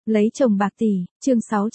Lấy chồng bạc tỷ, chương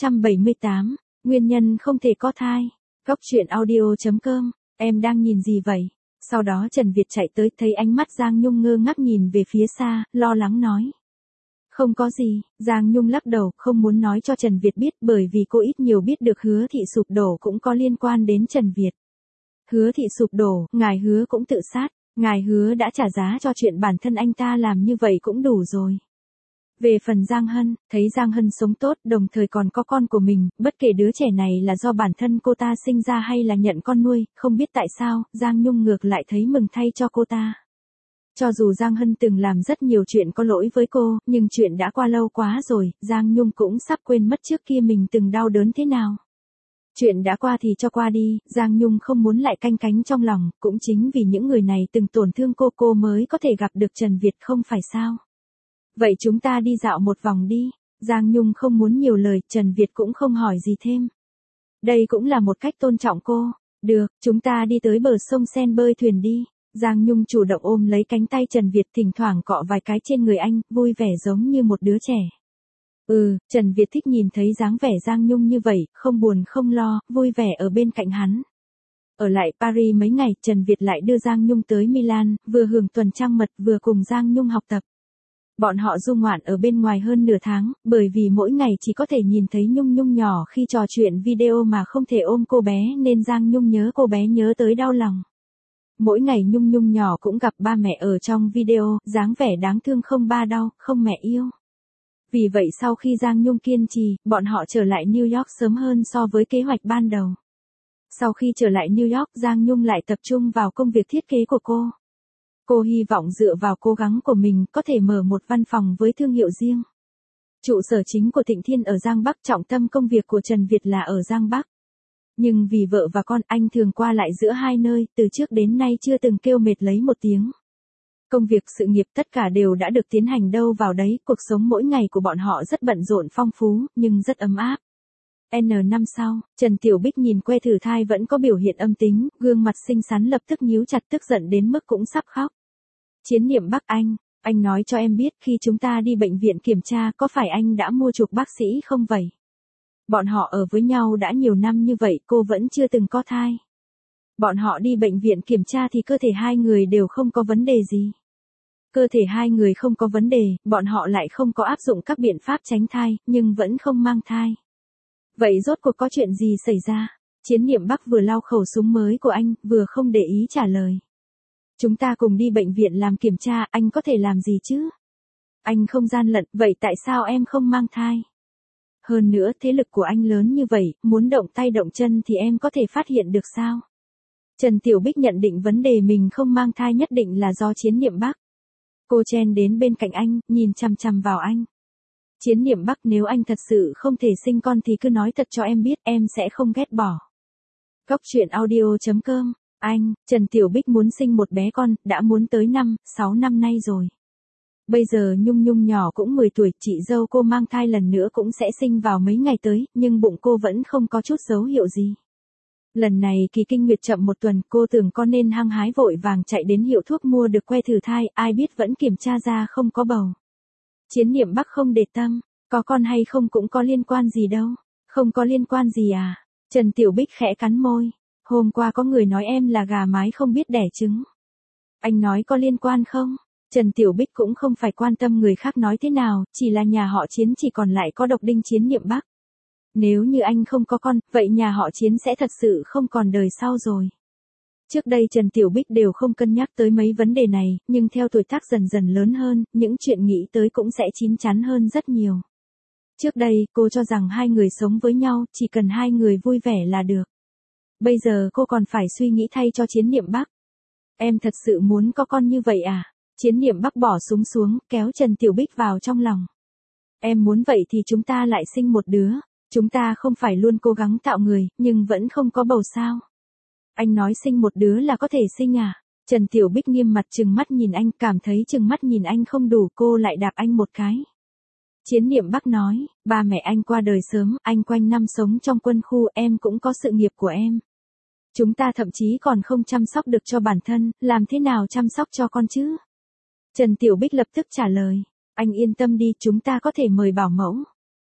678, nguyên nhân không thể có thai. Góc truyện audio.com, em đang nhìn gì vậy? Sau đó Trần Việt chạy tới thấy ánh mắt Giang Nhung ngơ ngác nhìn về phía xa, lo lắng nói. Không có gì, Giang Nhung lắc đầu, không muốn nói cho Trần Việt biết bởi vì cô ít nhiều biết được Hứa Thị sụp đổ cũng có liên quan đến Trần Việt. Hứa Thị sụp đổ, ngài Hứa cũng tự sát, ngài Hứa đã trả giá cho chuyện bản thân anh ta làm như vậy cũng đủ rồi. Về phần Giang Hân, thấy Giang Hân sống tốt đồng thời còn có con của mình, bất kể đứa trẻ này là do bản thân cô ta sinh ra hay là nhận con nuôi, không biết tại sao, Giang Nhung ngược lại thấy mừng thay cho cô ta. Cho dù Giang Hân từng làm rất nhiều chuyện có lỗi với cô, nhưng chuyện đã qua lâu quá rồi, Giang Nhung cũng sắp quên mất trước kia mình từng đau đớn thế nào. Chuyện đã qua thì cho qua đi, Giang Nhung không muốn lại canh cánh trong lòng, cũng chính vì những người này từng tổn thương cô mới có thể gặp được Trần Việt không phải sao. Vậy chúng ta đi dạo một vòng đi, Giang Nhung không muốn nhiều lời, Trần Việt cũng không hỏi gì thêm. Đây cũng là một cách tôn trọng cô, được, chúng ta đi tới bờ sông Sen bơi thuyền đi. Giang Nhung chủ động ôm lấy cánh tay Trần Việt thỉnh thoảng cọ vài cái trên người anh, vui vẻ giống như một đứa trẻ. Trần Việt thích nhìn thấy dáng vẻ Giang Nhung như vậy, không buồn không lo, vui vẻ ở bên cạnh hắn. Ở lại Paris mấy ngày, Trần Việt lại đưa Giang Nhung tới Milan, vừa hưởng tuần trăng mật vừa cùng Giang Nhung học tập. Bọn họ du ngoạn ở bên ngoài hơn nửa tháng, bởi vì mỗi ngày chỉ có thể nhìn thấy Nhung nhỏ khi trò chuyện video mà không thể ôm cô bé nên Giang Nhung nhớ cô bé nhớ tới đau lòng. Mỗi ngày Nhung nhỏ cũng gặp ba mẹ ở trong video, dáng vẻ đáng thương không ba đau, không mẹ yêu. Vì vậy sau khi Giang Nhung kiên trì, bọn họ trở lại New York sớm hơn so với kế hoạch ban đầu. Sau khi trở lại New York, Giang Nhung lại tập trung vào công việc thiết kế của cô. Cô hy vọng dựa vào cố gắng của mình có thể mở một văn phòng với thương hiệu riêng. Trụ sở chính của Thịnh Thiên ở Giang Bắc, trọng tâm công việc của Trần Việt là ở Giang Bắc. Nhưng vì vợ và con, anh thường qua lại giữa hai nơi, từ trước đến nay chưa từng kêu mệt lấy một tiếng. Công việc sự nghiệp tất cả đều đã được tiến hành đâu vào đấy, cuộc sống mỗi ngày của bọn họ rất bận rộn phong phú, nhưng rất ấm áp. N năm sau, Trần Tiểu Bích nhìn que thử thai vẫn có biểu hiện âm tính, gương mặt xinh xắn lập tức nhíu chặt tức giận đến mức cũng sắp khóc. Chiến Niệm Bắc anh nói cho em biết khi chúng ta đi bệnh viện kiểm tra có phải anh đã mua chuộc bác sĩ không vậy? Bọn họ ở với nhau đã nhiều năm như vậy cô vẫn chưa từng có thai. Bọn họ đi bệnh viện kiểm tra thì cơ thể hai người đều không có vấn đề gì. Cơ thể hai người không có vấn đề, bọn họ lại không có áp dụng các biện pháp tránh thai, nhưng vẫn không mang thai. Vậy rốt cuộc có chuyện gì xảy ra? Chiến Niệm Bắc vừa lau khẩu súng mới của anh, vừa không để ý trả lời. Chúng ta cùng đi bệnh viện làm kiểm tra, anh có thể làm gì chứ? Anh không gian lận, vậy tại sao em không mang thai? Hơn nữa, thế lực của anh lớn như vậy, muốn động tay động chân thì em có thể phát hiện được sao? Trần Tiểu Bích nhận định vấn đề mình không mang thai nhất định là do Chiến Niệm Bắc. Cô chen đến bên cạnh anh, nhìn chằm chằm vào anh. Chiến Niệm Bắc, nếu anh thật sự không thể sinh con thì cứ nói thật cho em biết, em sẽ không ghét bỏ. Góc truyện audio.com, Trần Tiểu Bích muốn sinh một bé con, đã muốn tới 6 năm nay rồi. Bây giờ Nhung nhỏ cũng 10 tuổi, chị dâu cô mang thai lần nữa cũng sẽ sinh vào mấy ngày tới, nhưng bụng cô vẫn không có chút dấu hiệu gì. Lần này kỳ kinh nguyệt chậm một tuần, cô tưởng con nên hăng hái vội vàng chạy đến hiệu thuốc mua được que thử thai, ai biết vẫn kiểm tra ra không có bầu. Chiến Niệm Bắc không để tâm, có con hay không cũng có liên quan gì đâu, không có liên quan gì à? Trần Tiểu Bích khẽ cắn môi, hôm qua có người nói em là gà mái không biết đẻ trứng. Anh nói có liên quan không? Trần Tiểu Bích cũng không phải quan tâm người khác nói thế nào, chỉ là nhà họ Chiến chỉ còn lại có độc đinh Chiến Niệm Bắc. Nếu như anh không có con, vậy nhà họ Chiến sẽ thật sự không còn đời sau rồi. Trước đây Trần Tiểu Bích đều không cân nhắc tới mấy vấn đề này, nhưng theo tuổi tác dần dần lớn hơn, những chuyện nghĩ tới cũng sẽ chín chắn hơn rất nhiều. Trước đây, cô cho rằng hai người sống với nhau, chỉ cần hai người vui vẻ là được. Bây giờ cô còn phải suy nghĩ thay cho Chiến Niệm Bắc. Em thật sự muốn có con như vậy à? Chiến Niệm Bắc bỏ súng xuống, kéo Trần Tiểu Bích vào trong lòng. Em muốn vậy thì chúng ta lại sinh một đứa. Chúng ta không phải luôn cố gắng tạo người, nhưng vẫn không có bầu sao? Anh nói sinh một đứa là có thể sinh à? Trần Tiểu Bích nghiêm mặt trừng mắt nhìn anh, cảm thấy trừng mắt nhìn anh không đủ, cô lại đạp anh một cái. Chiến Niệm Bắc nói, ba mẹ anh qua đời sớm, anh quanh năm sống trong quân khu, em cũng có sự nghiệp của em. Chúng ta thậm chí còn không chăm sóc được cho bản thân, làm thế nào chăm sóc cho con chứ? Trần Tiểu Bích lập tức trả lời, anh yên tâm đi, chúng ta có thể mời bảo mẫu.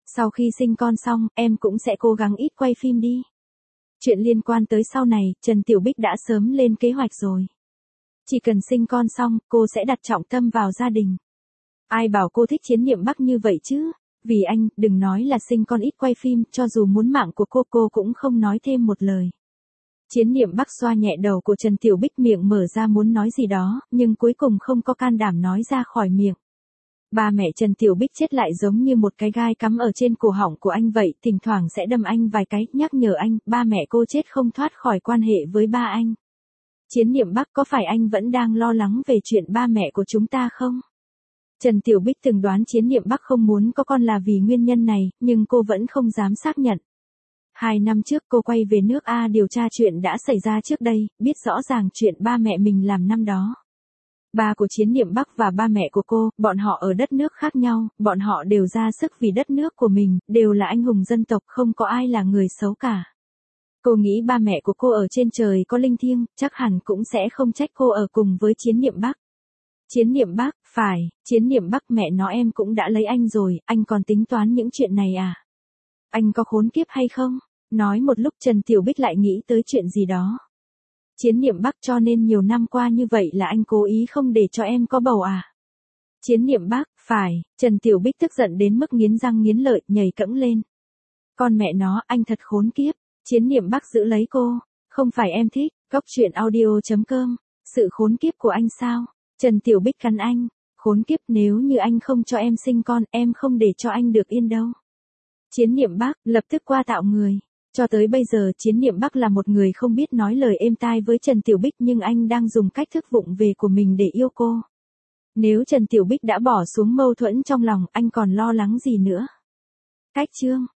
Sau khi sinh con xong, em cũng sẽ cố gắng ít quay phim đi. Chuyện liên quan tới sau này, Trần Tiểu Bích đã sớm lên kế hoạch rồi. Chỉ cần sinh con xong, cô sẽ đặt trọng tâm vào gia đình. Ai bảo cô thích Chiến Niệm Bắc như vậy chứ? Vì anh, đừng nói là sinh con ít quay phim, cho dù muốn mạng của cô cũng không nói thêm một lời. Chiến Niệm Bắc xoa nhẹ đầu của Trần Tiểu Bích, miệng mở ra muốn nói gì đó, nhưng cuối cùng không có can đảm nói ra khỏi miệng. Ba mẹ Trần Tiểu Bích chết lại giống như một cái gai cắm ở trên cổ họng của anh vậy, thỉnh thoảng sẽ đâm anh vài cái, nhắc nhở anh, ba mẹ cô chết không thoát khỏi quan hệ với ba anh. Chiến Niệm Bắc, có phải anh vẫn đang lo lắng về chuyện ba mẹ của chúng ta không? Trần Tiểu Bích từng đoán Chiến Niệm Bắc không muốn có con là vì nguyên nhân này, nhưng cô vẫn không dám xác nhận. 2 năm trước cô quay về nước A điều tra chuyện đã xảy ra trước đây, biết rõ ràng chuyện ba mẹ mình làm năm đó. Ba của Chiến Niệm Bắc và ba mẹ của cô, bọn họ ở đất nước khác nhau, bọn họ đều ra sức vì đất nước của mình, đều là anh hùng dân tộc, không có ai là người xấu cả. Cô nghĩ ba mẹ của cô ở trên trời có linh thiêng, chắc hẳn cũng sẽ không trách cô ở cùng với Chiến Niệm Bắc. Chiến Niệm Bắc, phải, Chiến Niệm Bắc, mẹ nó em cũng đã lấy anh rồi, anh còn tính toán những chuyện này à? Anh có khốn kiếp hay không? Nói một lúc Trần Tiểu Bích lại nghĩ tới chuyện gì đó. Chiến Niệm Bắc, cho nên nhiều năm qua như vậy là anh cố ý không để cho em có bầu à? Chiến Niệm Bắc, phải, Trần Tiểu Bích tức giận đến mức nghiến răng nghiến lợi, nhảy cẫng lên. Con mẹ nó, anh thật khốn kiếp. Chiến Niệm Bắc giữ lấy cô. Không phải em thích, goctruyện.audio.com. Sự khốn kiếp của anh sao? Trần Tiểu Bích cắn anh. Khốn kiếp, nếu như anh không cho em sinh con, em không để cho anh được yên đâu. Chiến Niệm Bắc lập tức qua tạo người. Cho tới bây giờ Chiến Niệm Bắc là một người không biết nói lời êm tai với Trần Tiểu Bích, nhưng anh đang dùng cách thức vụng về của mình để yêu cô. Nếu Trần Tiểu Bích đã bỏ xuống mâu thuẫn trong lòng, anh còn lo lắng gì nữa? Cách chương